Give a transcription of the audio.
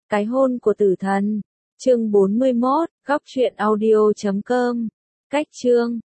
Cái hôn của tử thần. Chương 41, góc truyện audio.com. Cách chương